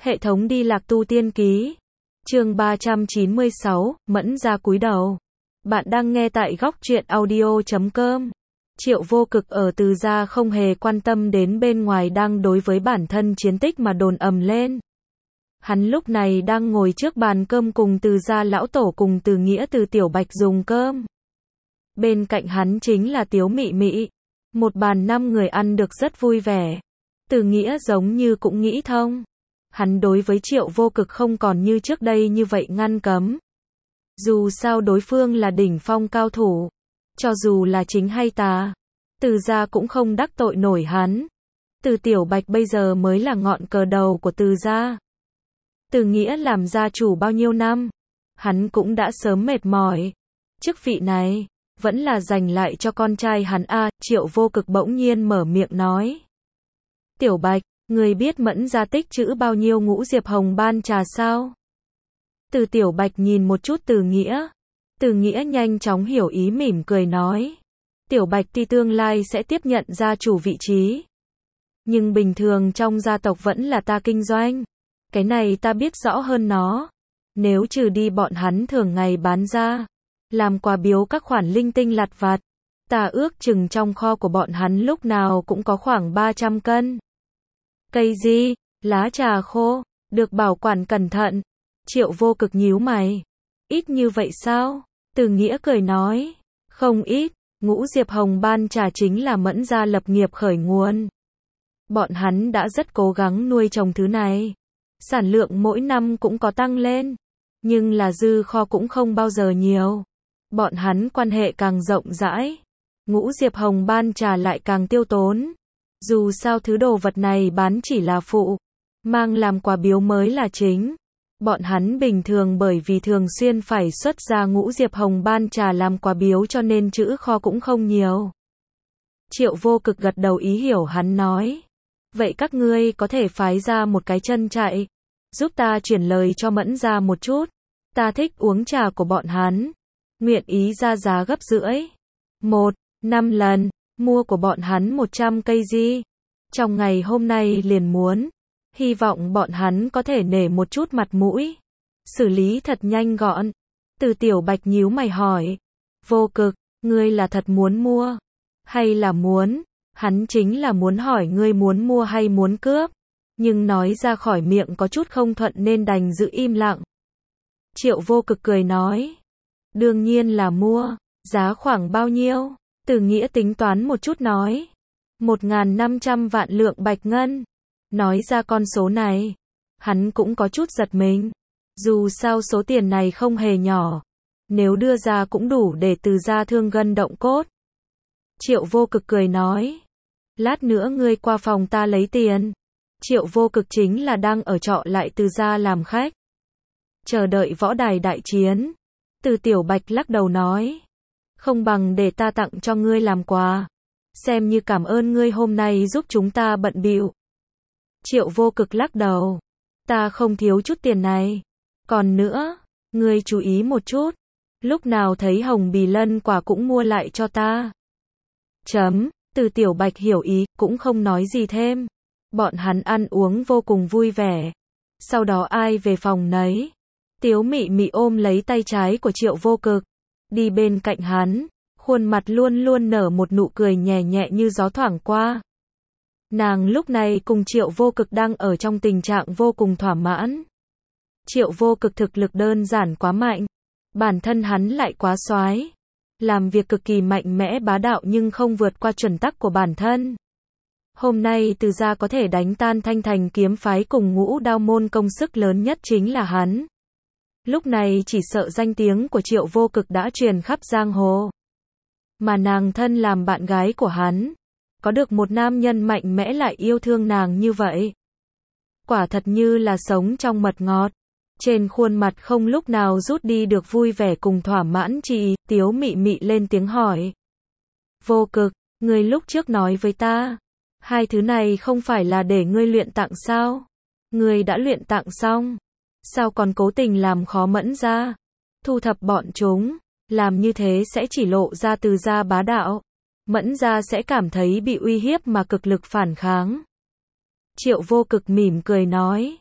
Hệ thống đi lạc tu tiên ký. Chương 396, Mẫn Gia cúi đầu. Bạn đang nghe tại góc truyện audio.com. Triệu Vô Cực ở Từ Gia không hề quan tâm đến bên ngoài đang đối với bản thân chiến tích mà đồn ầm lên. Hắn lúc này đang ngồi trước bàn cơm cùng Từ Gia lão tổ cùng Từ Nghĩa Từ Tiểu Bạch dùng cơm. Bên cạnh hắn chính là Tiếu Mị Mị. Một bàn 5 người ăn được rất vui vẻ. Từ Nghĩa giống như cũng nghĩ thông. Hắn đối với Triệu Vô Cực không còn như trước đây như vậy ngăn cấm. Dù sao đối phương là đỉnh phong cao thủ. Cho dù là chính hay tà, Từ Gia cũng không đắc tội nổi hắn. Từ Tiểu Bạch bây giờ mới là ngọn cờ đầu của Từ Gia. Từ Nghĩa làm gia chủ bao nhiêu năm, hắn cũng đã sớm mệt mỏi. Chức vị này, vẫn là dành lại cho con trai hắn a. Triệu Vô Cực bỗng nhiên mở miệng nói. Tiểu Bạch, người biết Mẫn Gia tích trữ bao nhiêu ngũ diệp hồng ban trà sao? Từ Tiểu Bạch nhìn một chút Từ Nghĩa. Từ Nghĩa nhanh chóng hiểu ý mỉm cười nói. Tiểu Bạch tuy tương lai sẽ tiếp nhận gia chủ vị trí. Nhưng bình thường trong gia tộc vẫn là ta kinh doanh. Cái này ta biết rõ hơn nó. Nếu trừ đi bọn hắn thường ngày bán ra, làm quà biếu các khoản linh tinh lặt vặt, ta ước chừng trong kho của bọn hắn lúc nào cũng có khoảng 300 cân. Cây gì? Lá trà khô, được bảo quản cẩn thận. Triệu Vô Cực nhíu mày. Ít như vậy sao? Từ Nghĩa cười nói. Không ít, ngũ diệp hồng ban trà chính là Mẫn Gia lập nghiệp khởi nguồn. Bọn hắn đã rất cố gắng nuôi trồng thứ này. Sản lượng mỗi năm cũng có tăng lên. Nhưng là dư kho cũng không bao giờ nhiều. Bọn hắn quan hệ càng rộng rãi. Ngũ diệp hồng ban trà lại càng tiêu tốn. Dù sao thứ đồ vật này bán chỉ là phụ. Mang làm quà biếu mới là chính. Bọn hắn bình thường bởi vì thường xuyên phải xuất ra ngũ diệp hồng ban trà làm quà biếu cho nên trữ kho cũng không nhiều. Triệu Vô Cực gật đầu ý hiểu hắn nói. Vậy các ngươi có thể phái ra một cái chân chạy. Giúp ta chuyển lời cho Mẫn Gia một chút. Ta thích uống trà của bọn hắn. Nguyện ý ra giá gấp rưỡi. 5 lần. Mua của bọn hắn 100 cây gì. Trong ngày hôm nay liền muốn. Hy vọng bọn hắn có thể nể một chút mặt mũi. Xử lý thật nhanh gọn. Từ Tiểu Bạch nhíu mày hỏi. Vô Cực, ngươi là thật muốn mua? Hay là muốn? Hắn chính là muốn hỏi ngươi muốn mua hay muốn cướp. Nhưng nói ra khỏi miệng có chút không thuận nên đành giữ im lặng. Triệu Vô Cực cười nói. Đương nhiên là mua. Giá khoảng bao nhiêu? Từ Nghĩa tính toán một chút nói. 1.500 vạn lượng bạch ngân. Nói ra con số này, hắn cũng có chút giật mình. Dù sao số tiền này không hề nhỏ. Nếu đưa ra cũng đủ để Từ Gia thương gân động cốt. Triệu Vô Cực cười nói. Lát nữa ngươi qua phòng ta lấy tiền. Triệu Vô Cực chính là đang ở trọ lại Từ Gia làm khách. Chờ đợi võ đài đại chiến. Từ Tiểu Bạch lắc đầu nói. Không bằng để ta tặng cho ngươi làm quà. Xem như cảm ơn ngươi hôm nay giúp chúng ta bận bịu. Triệu Vô Cực lắc đầu. Ta không thiếu chút tiền này. Còn nữa, ngươi chú ý một chút. Lúc nào thấy hồng bì lân quả cũng mua lại cho ta. Từ Tiểu Bạch hiểu ý, cũng không nói gì thêm. Bọn hắn ăn uống vô cùng vui vẻ. Sau đó ai về phòng nấy. Tiếu Mị Mị ôm lấy tay trái của Triệu Vô Cực. Đi bên cạnh hắn. Khuôn mặt luôn luôn nở một nụ cười nhẹ nhẹ như gió thoảng qua. Nàng lúc này cùng Triệu Vô Cực đang ở trong tình trạng vô cùng thỏa mãn. Triệu Vô Cực thực lực đơn giản quá mạnh. Bản thân hắn lại quá soái. Làm việc cực kỳ mạnh mẽ bá đạo nhưng không vượt qua chuẩn tắc của bản thân. Hôm nay Từ Gia có thể đánh tan Thanh Thành kiếm phái cùng Ngũ Đao môn công sức lớn nhất chính là hắn. Lúc này chỉ sợ danh tiếng của Triệu Vô Cực đã truyền khắp giang hồ. Mà nàng thân làm bạn gái của hắn. Có được một nam nhân mạnh mẽ lại yêu thương nàng như vậy. Quả thật như là sống trong mật ngọt. Trên khuôn mặt không lúc nào rút đi được vui vẻ cùng thỏa mãn chị. Tiếu Mị Mị lên tiếng hỏi. Vô Cực, ngươi lúc trước nói với ta. Hai thứ này không phải là để ngươi luyện tạng sao? Ngươi đã luyện tạng xong. Sao còn cố tình làm khó Mẫn Gia? Thu thập bọn chúng. Làm như thế sẽ chỉ lộ ra Từ Gia bá đạo. Mẫn Gia sẽ cảm thấy bị uy hiếp mà cực lực phản kháng. Triệu Vô Cực mỉm cười nói.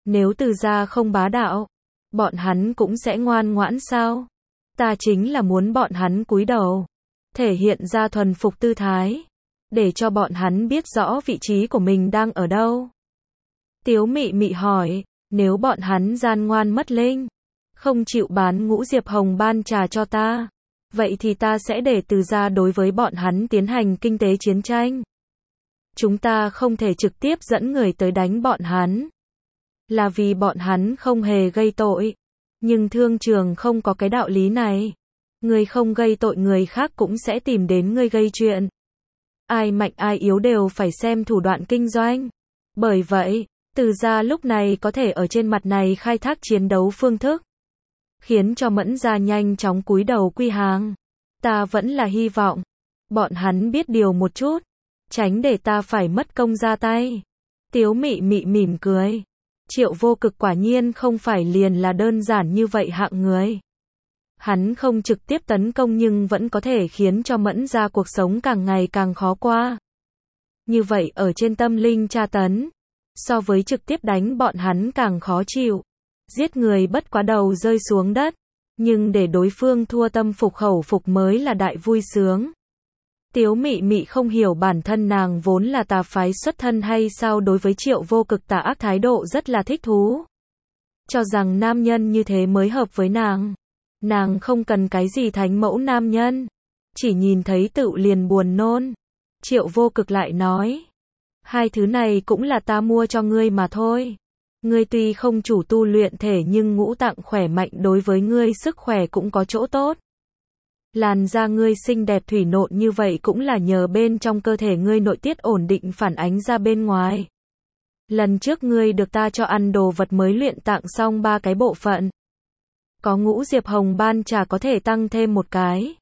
Nếu Từ gia không bá đạo, bọn hắn cũng sẽ ngoan ngoãn sao? Ta chính là muốn bọn hắn cúi đầu, thể hiện ra thuần phục tư thái, để cho bọn hắn biết rõ vị trí của mình đang ở đâu. Tiếu Mị Mị hỏi, nếu bọn hắn gian ngoan mất linh, không chịu bán Ngũ Diệp Hồng Ban trà cho ta, vậy thì ta sẽ để Từ gia đối với bọn hắn tiến hành kinh tế chiến tranh. Chúng ta không thể trực tiếp dẫn người tới đánh bọn hắn, là vì bọn hắn không hề gây tội. Nhưng thương trường không có cái đạo lý này. Người không gây tội người khác cũng sẽ tìm đến người gây chuyện. Ai mạnh ai yếu đều phải xem thủ đoạn kinh doanh. Bởi vậy, Từ gia lúc này có thể ở trên mặt này khai thác chiến đấu phương thức, khiến cho Mẫn gia nhanh chóng cúi đầu quy hàng. Ta vẫn là hy vọng bọn hắn biết điều một chút, tránh để ta phải mất công ra tay. Tiếu Mị Mị mỉm cười. Triệu Vô Cực quả nhiên không phải liền là đơn giản như vậy hạng người. Hắn không trực tiếp tấn công nhưng vẫn có thể khiến cho Mẫn gia cuộc sống càng ngày càng khó qua. Như vậy ở trên tâm linh tra tấn, so với trực tiếp đánh bọn hắn càng khó chịu. Giết người bất quá đầu rơi xuống đất, nhưng để đối phương thua tâm phục khẩu phục mới là đại vui sướng. Tiếu Mị Mị không hiểu bản thân nàng vốn là tà phái xuất thân hay sao đối với Triệu Vô Cực tà ác thái độ rất là thích thú. Cho rằng nam nhân như thế mới hợp với nàng. Nàng không cần cái gì thánh mẫu nam nhân, chỉ nhìn thấy tựu liền buồn nôn. Triệu Vô Cực lại nói, hai thứ này cũng là ta mua cho ngươi mà thôi. Ngươi tuy không chủ tu luyện thể nhưng ngũ tạng khỏe mạnh đối với ngươi sức khỏe cũng có chỗ tốt. Làn da ngươi xinh đẹp thủy nộn như vậy cũng là nhờ bên trong cơ thể ngươi nội tiết ổn định phản ánh ra bên ngoài. Lần trước ngươi được ta cho ăn đồ vật mới luyện tạng xong 3 cái bộ phận. Có Ngũ Diệp Hồng Ban trà có thể tăng thêm 1 cái.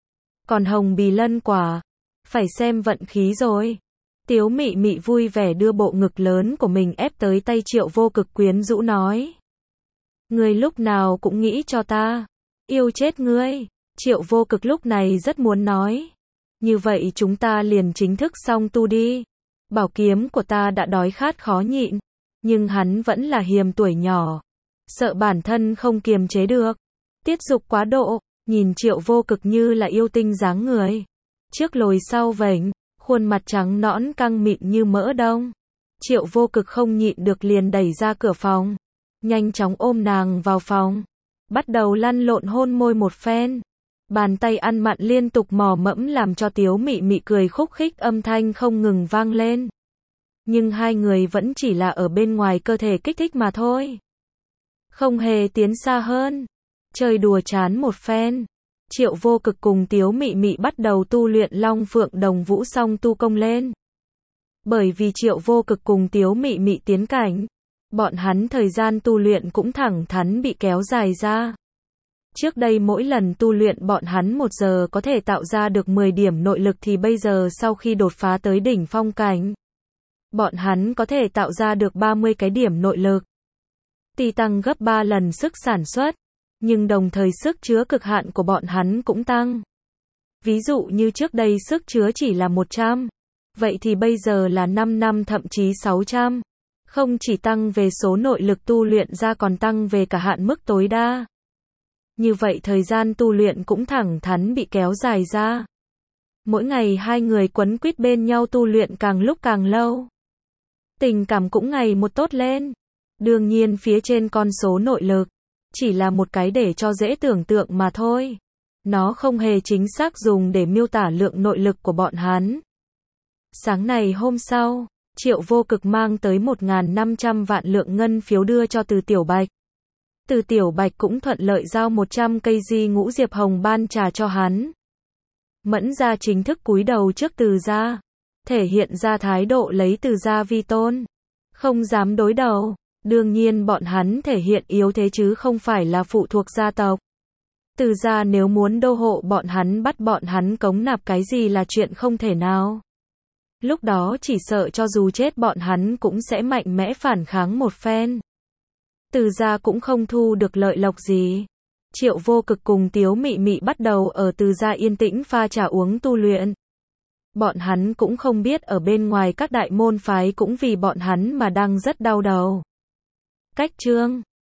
Còn Hồng Bì Lân quả, phải xem vận khí rồi. Tiếu Mị Mị vui vẻ đưa bộ ngực lớn của mình ép tới tay Triệu Vô Cực quyến rũ nói. Ngươi lúc nào cũng nghĩ cho ta, yêu chết ngươi. Triệu Vô Cực lúc này rất muốn nói. Như vậy chúng ta liền chính thức song tu đi. Bảo kiếm của ta đã đói khát khó nhịn. Nhưng hắn vẫn là hiềm tuổi nhỏ. Sợ bản thân không kiềm chế được. Tiết dục quá độ. Nhìn Triệu Vô Cực như là yêu tinh dáng người. Trước lồi sau vểnh. Khuôn mặt trắng nõn căng mịn như mỡ đông. Triệu Vô Cực không nhịn được liền đẩy ra cửa phòng. Nhanh chóng ôm nàng vào phòng. Bắt đầu lăn lộn hôn môi một phen. Bàn tay ăn mặn liên tục mò mẫm làm cho Tiếu Mị Mị cười khúc khích âm thanh không ngừng vang lên. Nhưng hai người vẫn chỉ là ở bên ngoài cơ thể kích thích mà thôi. Không hề tiến xa hơn. Chơi đùa chán một phen. Triệu Vô Cực cùng Tiếu Mị Mị bắt đầu tu luyện Long Phượng Đồng Vũ song tu công lên. Bởi vì Triệu Vô Cực cùng Tiếu Mị Mị tiến cảnh, bọn hắn thời gian tu luyện cũng thẳng thắn bị kéo dài ra. Trước đây mỗi lần tu luyện bọn hắn 1 giờ có thể tạo ra được 10 điểm nội lực thì bây giờ sau khi đột phá tới đỉnh phong cảnh, bọn hắn có thể tạo ra được 30 cái điểm nội lực. Tuy tăng gấp 3 lần sức sản xuất, nhưng đồng thời sức chứa cực hạn của bọn hắn cũng tăng. Ví dụ như trước đây sức chứa chỉ là 100, vậy thì bây giờ là 5 năm thậm chí 600. Không chỉ tăng về số nội lực tu luyện ra còn tăng về cả hạn mức tối đa. Như vậy thời gian tu luyện cũng thẳng thắn bị kéo dài ra. Mỗi ngày hai người quấn quýt bên nhau tu luyện càng lúc càng lâu. Tình cảm cũng ngày một tốt lên. Đương nhiên phía trên con số nội lực chỉ là một cái để cho dễ tưởng tượng mà thôi. Nó không hề chính xác dùng để miêu tả lượng nội lực của bọn hắn. Sáng này hôm sau, Triệu Vô Cực mang tới 1.500 vạn lượng ngân phiếu đưa cho Từ Tiểu Bạch. Từ Tiểu Bạch cũng thuận lợi giao 100 cây di Ngũ Diệp Hồng Ban trà cho hắn. Mẫn gia chính thức cúi đầu trước Từ gia, thể hiện ra thái độ lấy Từ gia vi tôn, không dám đối đầu. Đương nhiên bọn hắn thể hiện yếu thế chứ không phải là phụ thuộc gia tộc. Từ gia nếu muốn đô hộ bọn hắn bắt bọn hắn cống nạp cái gì là chuyện không thể nào. Lúc đó chỉ sợ cho dù chết bọn hắn cũng sẽ mạnh mẽ phản kháng một phen. Từ gia cũng không thu được lợi lộc gì. Triệu Vô Cực cùng Tiếu Mị Mị bắt đầu ở Từ gia yên tĩnh pha trà uống tu luyện. Bọn hắn cũng không biết ở bên ngoài các đại môn phái cũng vì bọn hắn mà đang rất đau đầu. Cách chương